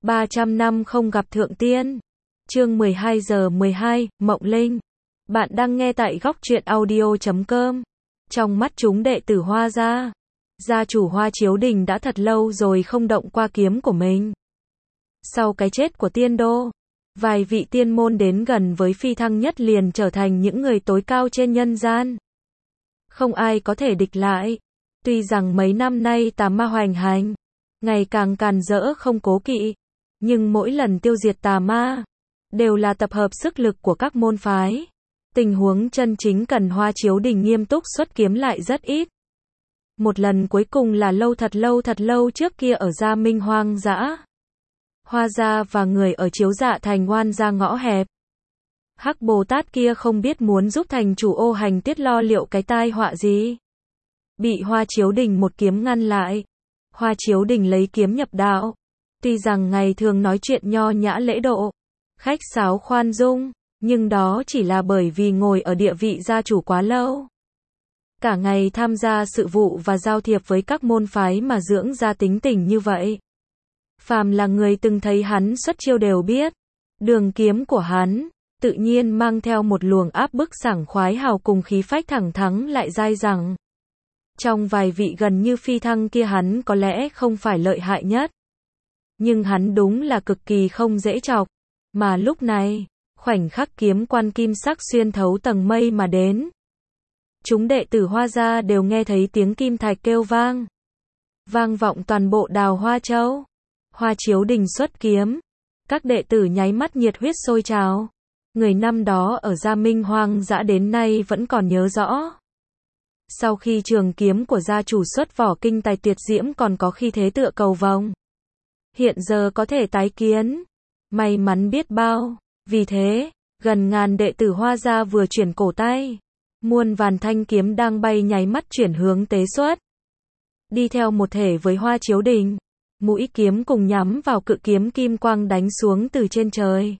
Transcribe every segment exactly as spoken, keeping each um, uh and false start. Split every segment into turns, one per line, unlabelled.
ba trăm năm không gặp thượng tiên. Chương mười hai giờ mười hai, Mộng Linh. Bạn đang nghe tại góc truyện audio chấm com. Trong mắt chúng đệ tử Hoa gia, gia chủ Hoa Chiếu Đình đã thật lâu rồi không động qua kiếm của mình. Sau cái chết của tiên đô, vài vị tiên môn đến gần với phi thăng nhất liền trở thành những người tối cao trên nhân gian. Không ai có thể địch lại. Tuy rằng mấy năm nay tà ma hoành hành, ngày càng càn rỡ không cố kỵ, nhưng mỗi lần tiêu diệt tà ma, đều là tập hợp sức lực của các môn phái. Tình huống chân chính cần Hoa Chiếu Đình nghiêm túc xuất kiếm lại rất ít. Một lần cuối cùng là lâu thật lâu thật lâu trước kia ở Gia Minh hoang dã. Hoa gia và người ở Chiếu Dạ Thành oan ra ngõ hẹp. Hắc Bồ Tát kia không biết muốn giúp thành chủ ô hành tiết lo liệu cái tai họa gì. Bị Hoa Chiếu Đình một kiếm ngăn lại. Hoa Chiếu Đình lấy kiếm nhập đạo. Tuy rằng ngày thường nói chuyện nho nhã lễ độ, khách sáo khoan dung, nhưng đó chỉ là bởi vì ngồi ở địa vị gia chủ quá lâu. Cả ngày tham gia sự vụ và giao thiệp với các môn phái mà dưỡng ra tính tình như vậy. Phàm là người từng thấy hắn xuất chiêu đều biết, đường kiếm của hắn, tự nhiên mang theo một luồng áp bức sảng khoái hào cùng khí phách thẳng thắn lại dai dẳng. Trong vài vị gần như phi thăng kia hắn có lẽ không phải lợi hại nhất. Nhưng hắn đúng là cực kỳ không dễ chọc. Mà lúc này, khoảnh khắc kiếm quan kim sắc xuyên thấu tầng mây mà đến. Chúng đệ tử Hoa gia đều nghe thấy tiếng kim thạch kêu vang. Vang vọng toàn bộ Đào Hoa Châu. Hoa Chiếu Đình xuất kiếm. Các đệ tử nháy mắt nhiệt huyết sôi trào. Người năm đó ở Gia Minh hoang dã đến nay vẫn còn nhớ rõ. Sau khi trường kiếm của gia chủ xuất vỏ kinh tài tuyệt diễm còn có khi thế tựa cầu vồng. Hiện giờ có thể tái kiến. May mắn biết bao. Vì thế, gần ngàn đệ tử Hoa gia vừa chuyển cổ tay. Muôn vàn thanh kiếm đang bay nháy mắt chuyển hướng tế xuất. Đi theo một thể với Hoa Chiếu Đình. Mũi kiếm cùng nhắm vào cự kiếm kim quang đánh xuống từ trên trời.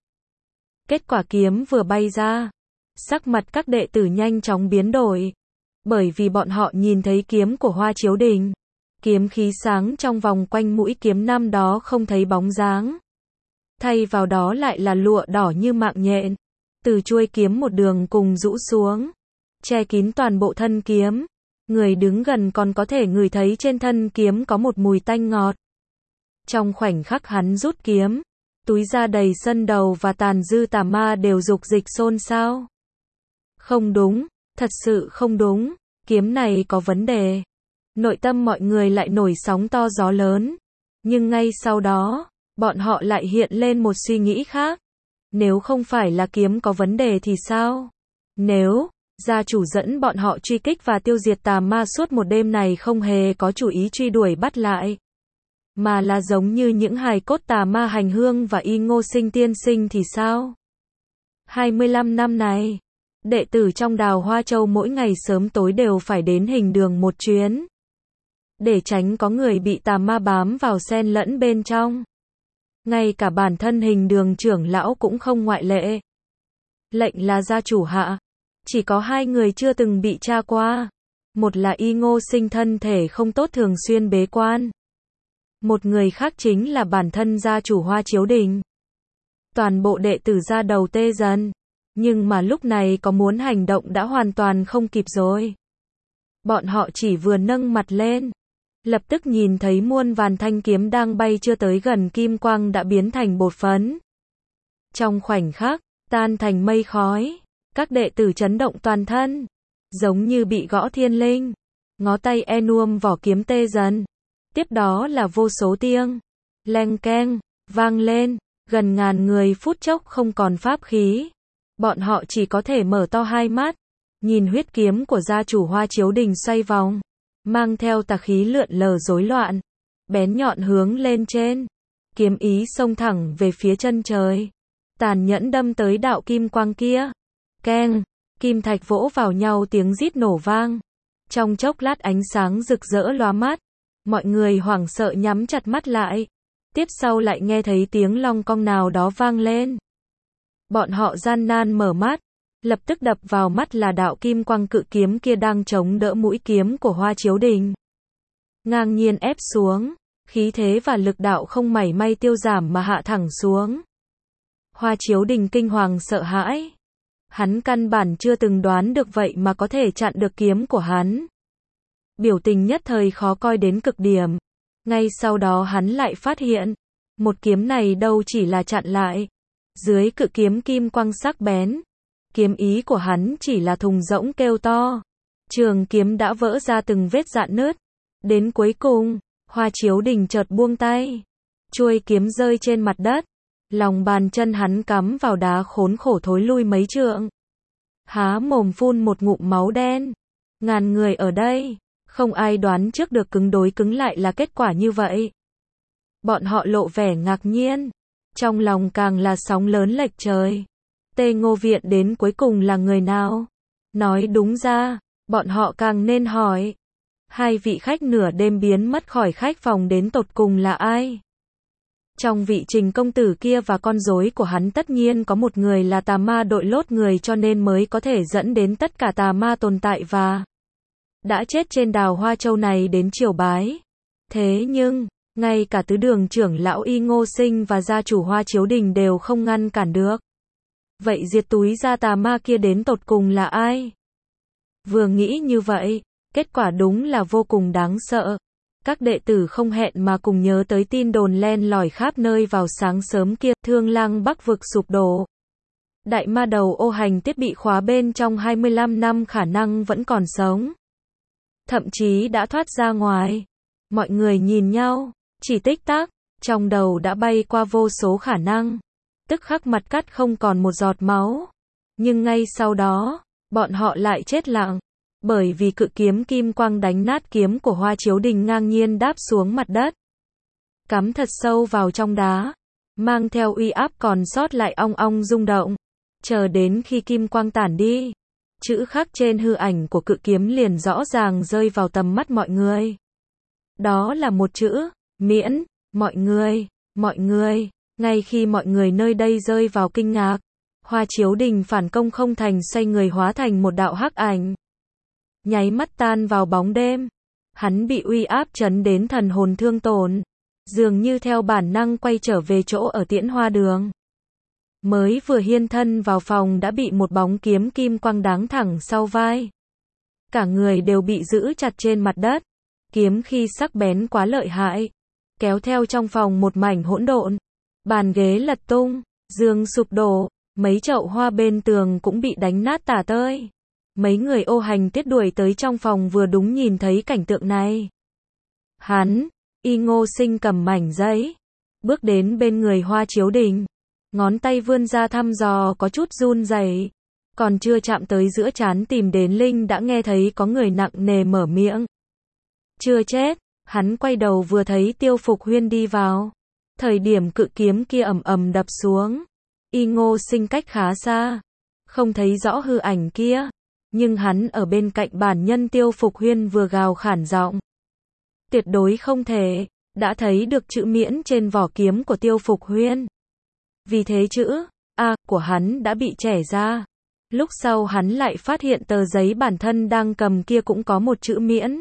Kết quả kiếm vừa bay ra. Sắc mặt các đệ tử nhanh chóng biến đổi. Bởi vì bọn họ nhìn thấy kiếm của Hoa Chiếu Đình. Kiếm khí sáng trong vòng quanh mũi kiếm năm đó không thấy bóng dáng. Thay vào đó lại là lụa đỏ như mạng nhện. Từ chuôi kiếm một đường cùng rũ xuống. Che kín toàn bộ thân kiếm. Người đứng gần còn có thể ngửi thấy trên thân kiếm có một mùi tanh ngọt. Trong khoảnh khắc hắn rút kiếm, túi da đầy sân đầu và tàn dư tà ma đều dục dịch xôn xao. Không đúng, thật sự không đúng, kiếm này có vấn đề. Nội tâm mọi người lại nổi sóng to gió lớn. Nhưng ngay sau đó, bọn họ lại hiện lên một suy nghĩ khác. Nếu không phải là kiếm có vấn đề thì sao? Nếu gia chủ dẫn bọn họ truy kích và tiêu diệt tà ma suốt một đêm này không hề có chủ ý truy đuổi bắt lại, mà là giống như những hài cốt tà ma hành hương và y ngô sinh tiên sinh thì sao? hai mươi lăm năm này, đệ tử trong Đào Hoa Châu mỗi ngày sớm tối đều phải đến hình đường một chuyến. Để tránh có người bị tà ma bám vào xen lẫn bên trong. Ngay cả bản thân hình đường trưởng lão cũng không ngoại lệ. Lệnh là gia chủ hạ. Chỉ có hai người chưa từng bị tra qua. Một là y ngô sinh thân thể không tốt thường xuyên bế quan. Một người khác chính là bản thân gia chủ Hoa Chiếu Đình. Toàn bộ đệ tử ra đầu tê dần. Nhưng mà lúc này có muốn hành động đã hoàn toàn không kịp rồi. Bọn họ chỉ vừa nâng mặt lên. Lập tức nhìn thấy muôn vàn thanh kiếm đang bay chưa tới gần kim quang đã biến thành bột phấn. Trong khoảnh khắc, tan thành mây khói. Các đệ tử chấn động toàn thân. Giống như bị gõ thiên linh. Ngó tay e nuông vỏ kiếm tê dần. Tiếp đó là vô số tiếng. Leng keng, vang lên. Gần ngàn người phút chốc không còn pháp khí. Bọn họ chỉ có thể mở to hai mắt. Nhìn huyết kiếm của gia chủ Hoa Chiếu Đình xoay vòng. Mang theo tà khí lượn lờ rối loạn. Bén nhọn hướng lên trên. Kiếm ý xông thẳng về phía chân trời. Tàn nhẫn đâm tới đạo kim quang kia. Keng, kim thạch vỗ vào nhau tiếng rít nổ vang. Trong chốc lát ánh sáng rực rỡ lóa mắt. Mọi người hoảng sợ nhắm chặt mắt lại. Tiếp sau lại nghe thấy tiếng long cong nào đó vang lên. Bọn họ gian nan mở mắt. Lập tức đập vào mắt là đạo kim quang cự kiếm kia đang chống đỡ mũi kiếm của Hoa Chiếu Đình. Ngang nhiên ép xuống. khí thế và lực đạo không mảy may tiêu giảm mà hạ thẳng xuống. Hoa Chiếu Đình kinh hoàng sợ hãi. Hắn căn bản chưa từng đoán được vậy mà có thể chặn được kiếm của hắn. Biểu tình nhất thời khó coi đến cực điểm. Ngay sau đó hắn lại phát hiện, một kiếm này đâu chỉ là chặn lại. Dưới cự kiếm kim quang sắc bén, kiếm ý của hắn chỉ là thùng rỗng kêu to. Trường kiếm đã vỡ ra từng vết rạn nứt. Đến cuối cùng, Hoa Chiếu Đình chợt buông tay. Chuôi kiếm rơi trên mặt đất. Lòng bàn chân hắn cắm vào đá khốn khổ thối lui mấy trượng. Há mồm phun một ngụm máu đen. Ngàn người ở đây, không ai đoán trước được cứng đối cứng lại là kết quả như vậy. Bọn họ lộ vẻ ngạc nhiên. Trong lòng càng là sóng lớn lệch trời. Tê Ngô Viện đến cuối cùng là người nào? Nói đúng ra, bọn họ càng nên hỏi. Hai vị khách nửa đêm biến mất khỏi khách phòng đến tột cùng là ai? Trong vị Trình công tử kia và con rối của hắn tất nhiên có một người là tà ma đội lốt người cho nên mới có thể dẫn đến tất cả tà ma tồn tại và đã chết trên đào Hoa Châu này đến triều bái. Thế nhưng, ngay cả tứ đường trưởng lão Y Ngô Sinh và gia chủ Hoa Chiếu Đình đều không ngăn cản được. Vậy diệt túi ra tà ma kia đến tột cùng là ai? Vừa nghĩ như vậy, kết quả đúng là vô cùng đáng sợ. Các đệ tử không hẹn mà cùng nhớ tới tin đồn len lỏi khắp nơi vào sáng sớm kia, Thương Lăng Bắc vực sụp đổ. Đại ma đầu ô hành tiết bị khóa bên trong hai mươi lăm năm khả năng vẫn còn sống. Thậm chí đã thoát ra ngoài. Mọi người nhìn nhau, chỉ tích tắc, trong đầu đã bay qua vô số khả năng. Tức khắc mặt cắt không còn một giọt máu. Nhưng ngay sau đó, bọn họ lại chết lặng. Bởi vì cự kiếm kim quang đánh nát kiếm của Hoa Chiếu Đình ngang nhiên đáp xuống mặt đất. Cắm thật sâu vào trong đá. Mang theo uy áp còn sót lại ong ong rung động. Chờ đến khi kim quang tản đi. Chữ khắc trên hư ảnh của cự kiếm liền rõ ràng rơi vào tầm mắt mọi người. Đó là một chữ, miễn, mọi người, mọi người. Ngay khi mọi người nơi đây rơi vào kinh ngạc, Hoa Chiếu Đình phản công không thành xoay người hóa thành một đạo hắc ảnh. Nháy mắt tan vào bóng đêm. Hắn bị uy áp chấn đến thần hồn thương tổn. Dường như theo bản năng quay trở về chỗ ở Tiễn Hoa Đường. Mới vừa hiên thân vào phòng đã bị một bóng kiếm kim quang đáng thẳng sau vai. Cả người đều bị giữ chặt trên mặt đất. Kiếm khi sắc bén quá lợi hại. Kéo theo trong phòng một mảnh hỗn độn. Bàn ghế lật tung, giường sụp đổ, mấy chậu hoa bên tường cũng bị đánh nát tả tơi. Mấy người ô hành tiết đuổi tới trong phòng vừa đúng nhìn thấy cảnh tượng này. Hắn, Y Ngô Sinh cầm mảnh giấy, bước đến bên người Hoa Chiếu Đình. Ngón tay vươn ra thăm dò có chút run rẩy. Còn chưa chạm tới giữa trán tìm đến Linh đã nghe thấy có người nặng nề mở miệng. Chưa chết, hắn quay đầu vừa thấy Tiêu Phục Huyên đi vào. Thời điểm cự kiếm kia ầm ầm đập xuống. Y Ngô Sinh cách khá xa, không thấy rõ hư ảnh kia. Nhưng hắn ở bên cạnh bản nhân Tiêu Phục Huyên vừa gào khản giọng. Tuyệt đối không thể, đã thấy được chữ miễn trên vỏ kiếm của Tiêu Phục Huyên. Vì thế chữ A của hắn đã bị chẻ ra. Lúc sau hắn lại phát hiện tờ giấy bản thân đang cầm kia cũng có một chữ miễn.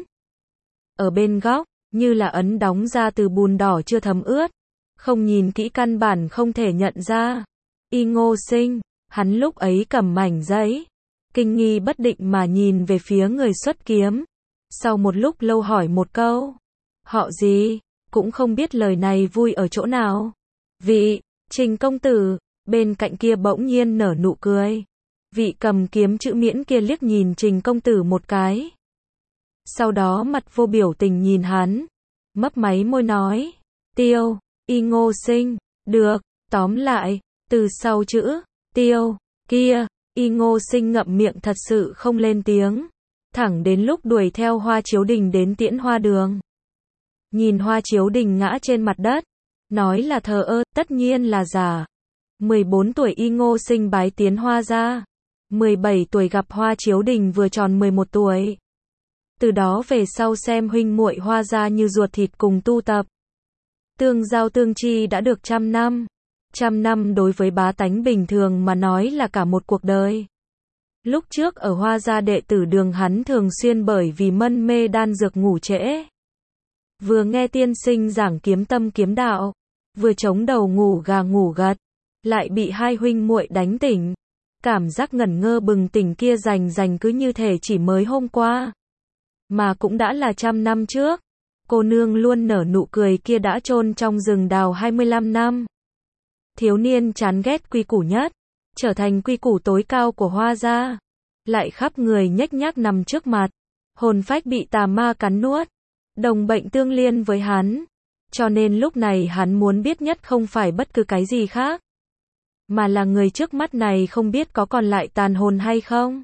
Ở bên góc, như là ấn đóng ra từ bùn đỏ chưa thấm ướt. Không nhìn kỹ căn bản không thể nhận ra. Y Ngô Sinh, hắn lúc ấy cầm mảnh giấy. Kinh nghi bất định mà nhìn về phía người xuất kiếm. Sau một lúc lâu hỏi một câu. Họ gì? Cũng không biết lời này vui ở chỗ nào. Vị, Trình công tử, bên cạnh kia bỗng nhiên nở nụ cười. Vị cầm kiếm chữ miễn kia liếc nhìn Trình công tử một cái. Sau đó mặt vô biểu tình nhìn hắn. Mấp máy môi nói. Tiêu, Y Ngô Sinh, được, tóm lại, từ sau chữ, tiêu, kia. Y Ngô Sinh ngậm miệng thật sự không lên tiếng. Thẳng đến lúc đuổi theo Hoa Chiếu Đình đến Tiễn Hoa Đường. Nhìn Hoa Chiếu Đình ngã trên mặt đất. Nói là thờ ơ, tất nhiên là giả. mười bốn tuổi Y Ngô Sinh bái tiến Hoa gia. mười bảy tuổi gặp Hoa Chiếu Đình vừa tròn mười một tuổi. Từ đó về sau xem huynh muội Hoa gia như ruột thịt cùng tu tập. Tương giao tương chi đã được trăm năm. Trăm năm đối với bá tánh bình thường mà nói là cả một cuộc đời. Lúc trước ở Hoa gia đệ tử đường hắn thường xuyên bởi vì mân mê đan dược ngủ trễ. Vừa nghe tiên sinh giảng kiếm tâm kiếm đạo, vừa chống đầu ngủ gà ngủ gật, lại bị hai huynh muội đánh tỉnh. Cảm giác ngẩn ngơ bừng tỉnh kia rành rành cứ như thể chỉ mới hôm qua, mà cũng đã là trăm năm trước. Cô nương luôn nở nụ cười kia đã chôn trong rừng đào hai mươi lăm năm. Thiếu niên chán ghét quy củ nhất, trở thành quy củ tối cao của Hoa gia, lại khắp người nhếch nhác nằm trước mặt, hồn phách bị tà ma cắn nuốt, đồng bệnh tương liên với hắn. Cho nên lúc này hắn muốn biết nhất không phải bất cứ cái gì khác, mà là người trước mắt này không biết có còn lại tàn hồn hay không.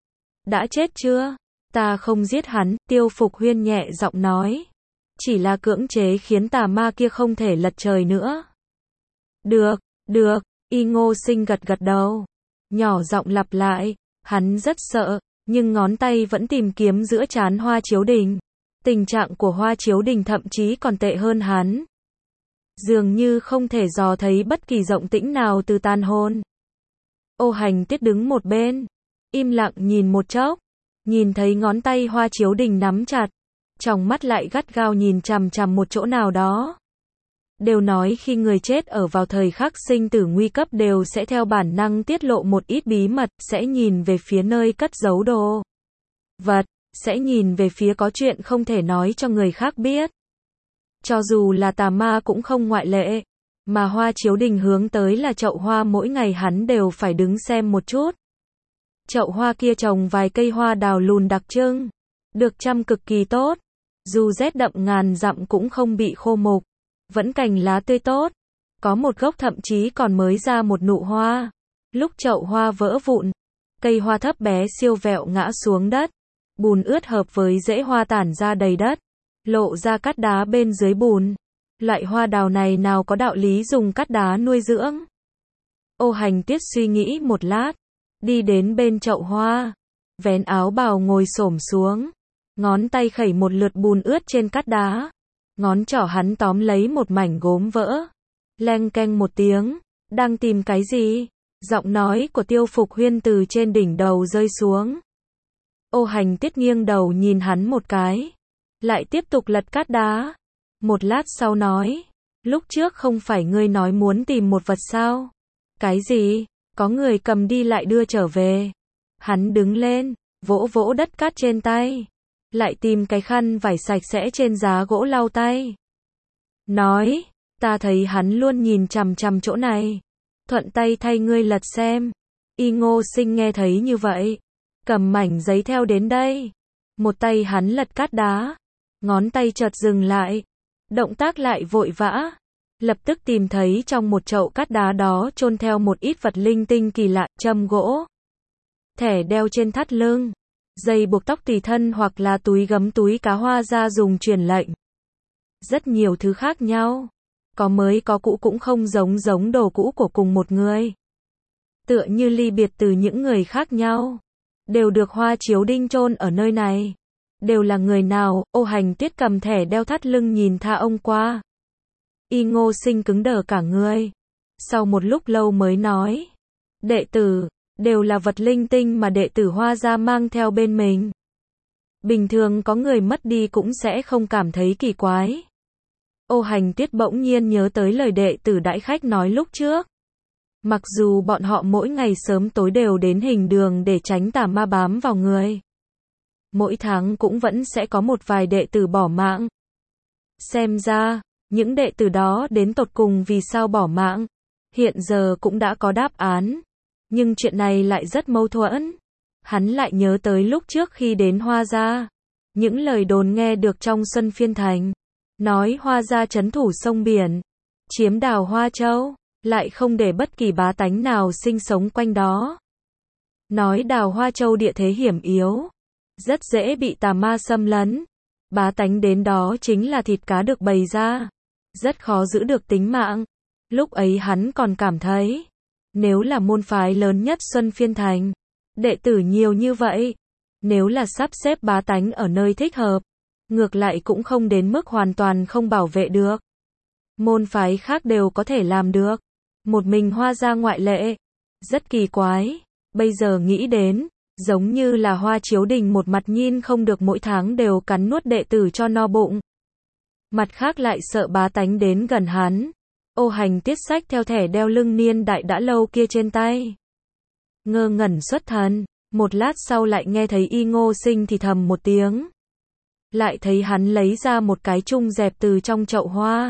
Đã chết chưa? Ta không giết hắn, Tiêu Phục Huyên nhẹ giọng nói. Chỉ là cưỡng chế khiến tà ma kia không thể lật trời nữa. Được, được, Y Ngô Sinh gật gật đầu. Nhỏ giọng lặp lại, hắn rất sợ, nhưng ngón tay vẫn tìm kiếm giữa trán Hoa Chiếu Đình. Tình trạng của Hoa Chiếu Đình thậm chí còn tệ hơn hắn. Dường như không thể dò thấy bất kỳ động tĩnh nào từ tàn hồn. Ô Hành Tiết đứng một bên, im lặng nhìn một chốc, nhìn thấy ngón tay Hoa Chiếu Đình nắm chặt, trong mắt lại gắt gao nhìn chằm chằm một chỗ nào đó. Đều nói khi người chết ở vào thời khắc sinh tử nguy cấp đều sẽ theo bản năng tiết lộ một ít bí mật, sẽ nhìn về phía nơi cất giấu đồ vật, sẽ nhìn về phía có chuyện không thể nói cho người khác biết. Cho dù là tà ma cũng không ngoại lệ, mà Hoa Chiếu Đình hướng tới là chậu hoa mỗi ngày hắn đều phải đứng xem một chút. Chậu hoa kia trồng vài cây hoa đào lùn đặc trưng, được chăm cực kỳ tốt, dù rét đậm ngàn dặm cũng không bị khô mục, vẫn cành lá tươi tốt, có một gốc thậm chí còn mới ra một nụ hoa. Lúc chậu hoa vỡ vụn, cây hoa thấp bé siêu vẹo ngã xuống đất, bùn ướt hợp với rễ hoa tản ra đầy đất, lộ ra cát đá bên dưới bùn. Loại hoa đào này nào có đạo lý dùng cát đá nuôi dưỡng. Ô Hành Tiết suy nghĩ một lát, đi đến bên chậu hoa, vén áo bào ngồi xổm xuống, ngón tay khẩy một lượt bùn ướt trên cát đá, ngón trỏ hắn tóm lấy một mảnh gốm vỡ, leng keng một tiếng. Đang tìm cái gì? Giọng nói của Tiêu Phục Huyên từ trên đỉnh đầu rơi xuống. Ô Hành Tiết nghiêng đầu nhìn hắn một cái, lại tiếp tục lật cát đá. Một lát sau nói, lúc trước không phải ngươi nói muốn tìm một vật sao? Cái gì? Có người cầm đi lại đưa trở về. Hắn đứng lên, vỗ vỗ đất cát trên tay, lại tìm cái khăn vải sạch sẽ trên giá gỗ lau tay. Nói, ta thấy hắn luôn nhìn chằm chằm chỗ này, thuận tay thay ngươi lật xem. Y Ngô Sinh nghe thấy như vậy, cầm mảnh giấy theo đến đây. Một tay hắn lật cát đá, ngón tay chợt dừng lại, động tác lại vội vã, lập tức tìm thấy trong một chậu cát đá đó chôn theo một ít vật linh tinh kỳ lạ, châm gỗ, thẻ đeo trên thắt lưng, dây buộc tóc tùy thân hoặc là túi gấm túi cá Hoa gia dùng truyền lệnh. Rất nhiều thứ khác nhau, có mới có cũ cũng không giống giống đồ cũ của cùng một người. Tựa như ly biệt từ những người khác nhau, đều được Hoa Chiếu Đình chôn ở nơi này. Đều là người nào? Ô Hành Tiết cầm thẻ đeo thắt lưng nhìn tha ông qua. Y Ngô Sinh cứng đờ cả người. Sau một lúc lâu mới nói, đệ tử, đều là vật linh tinh mà đệ tử Hoa gia mang theo bên mình. Bình thường có người mất đi cũng sẽ không cảm thấy kỳ quái. Ô Hành Tiết bỗng nhiên nhớ tới lời đệ tử đãi khách nói lúc trước. Mặc dù bọn họ mỗi ngày sớm tối đều đến hình đường để tránh tà ma bám vào người, mỗi tháng cũng vẫn sẽ có một vài đệ tử bỏ mạng. Xem ra, những đệ tử đó đến tột cùng vì sao bỏ mạng, hiện giờ cũng đã có đáp án. Nhưng chuyện này lại rất mâu thuẫn. Hắn lại nhớ tới lúc trước khi đến Hoa gia, những lời đồn nghe được trong Xuân Phiên Thành, nói Hoa gia trấn thủ sông biển, chiếm đảo Hoa Châu, lại không để bất kỳ bá tánh nào sinh sống quanh đó. Nói đảo Hoa Châu địa thế hiểm yếu, rất dễ bị tà ma xâm lấn. Bá tánh đến đó chính là thịt cá được bày ra, rất khó giữ được tính mạng. Lúc ấy hắn còn cảm thấy, nếu là môn phái lớn nhất Xuân Phiên Thành, đệ tử nhiều như vậy, nếu là sắp xếp bá tánh ở nơi thích hợp, ngược lại cũng không đến mức hoàn toàn không bảo vệ được. Môn phái khác đều có thể làm được, một mình Hoa gia ngoại lệ. Rất kỳ quái, bây giờ nghĩ đến, giống như là Hoa Chiếu Đình một mặt nhìn không được mỗi tháng đều cắn nuốt đệ tử cho no bụng. mặt khác lại sợ bá tánh đến gần hắn. Ô Hành Tiết xách theo thẻ đeo lưng niên đại đã lâu kia trên tay. Ngơ ngẩn xuất thần, một lát sau lại nghe thấy Y Ngô Sinh thì thầm một tiếng. Lại thấy hắn lấy ra một cái chung dẹp từ trong chậu hoa.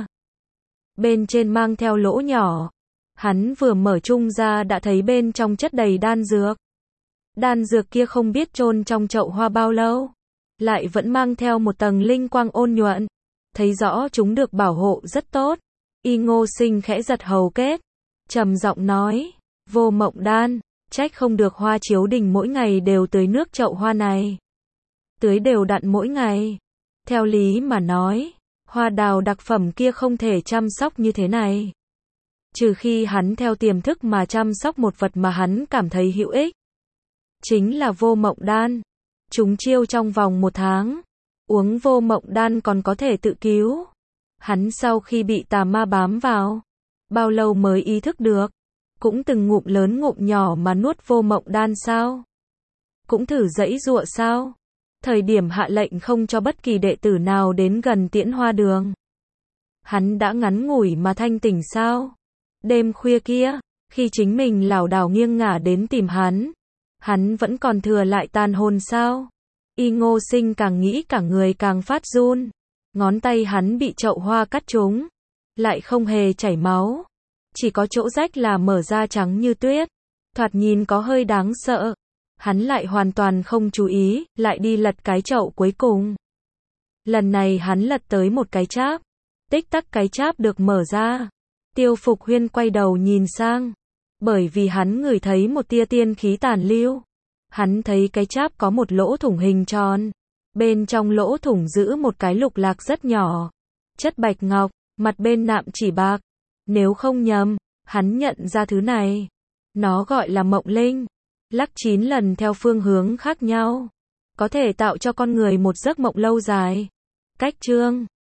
Bên trên mang theo lỗ nhỏ. Hắn vừa mở chung ra đã thấy bên trong chất đầy đan dược. Đan dược kia không biết chôn trong chậu hoa bao lâu. Lại vẫn mang theo một tầng linh quang ôn nhuận. Thấy rõ chúng được bảo hộ rất tốt. Y Ngô Sinh khẽ giật hầu kết. Trầm giọng nói. Vô Mộng Đan. Trách không được Hoa Chiếu Đình mỗi ngày đều tưới nước chậu hoa này. Tưới đều đặn mỗi ngày. Theo lý mà nói, hoa đào đặc phẩm kia không thể chăm sóc như thế này. Trừ khi hắn theo tiềm thức mà chăm sóc một vật mà hắn cảm thấy hữu ích. Chính là Vô Mộng Đan. Chúng chiêu trong vòng một tháng. Uống Vô Mộng Đan còn có thể tự cứu. Hắn sau khi bị tà ma bám vào, bao lâu mới ý thức được. Cũng từng ngụm lớn ngụm nhỏ mà nuốt Vô Mộng Đan sao? Cũng thử giãy giụa sao? Thời điểm hạ lệnh không cho bất kỳ đệ tử nào đến gần Tiễn Hoa Đường. Hắn đã ngắn ngủi mà thanh tỉnh sao? Đêm khuya kia, khi chính mình lảo đảo nghiêng ngả đến tìm hắn, hắn vẫn còn thừa lại tàn hồn sao? Y Ngô Sinh càng nghĩ cả người càng phát run. Ngón tay hắn bị chậu hoa cắt trúng, lại không hề chảy máu. Chỉ có chỗ rách là mở ra trắng như tuyết. Thoạt nhìn có hơi đáng sợ. Hắn lại hoàn toàn không chú ý, lại đi lật cái chậu cuối cùng. Lần này hắn lật tới một cái cháp. Tích tắc cái cháp được mở ra. Tiêu Phục Huyên quay đầu nhìn sang. Bởi vì hắn ngửi thấy một tia tiên khí tàn lưu. Hắn thấy cái cháp có một lỗ thủng hình tròn. Bên trong lỗ thủng giữ một cái lục lạc rất nhỏ. Chất bạch ngọc, mặt bên nạm chỉ bạc. Nếu không nhầm, hắn nhận ra thứ này. Nó gọi là mộng linh. Lắc chín lần theo phương hướng khác nhau. Có thể tạo cho con người một giấc mộng lâu dài. Cách chương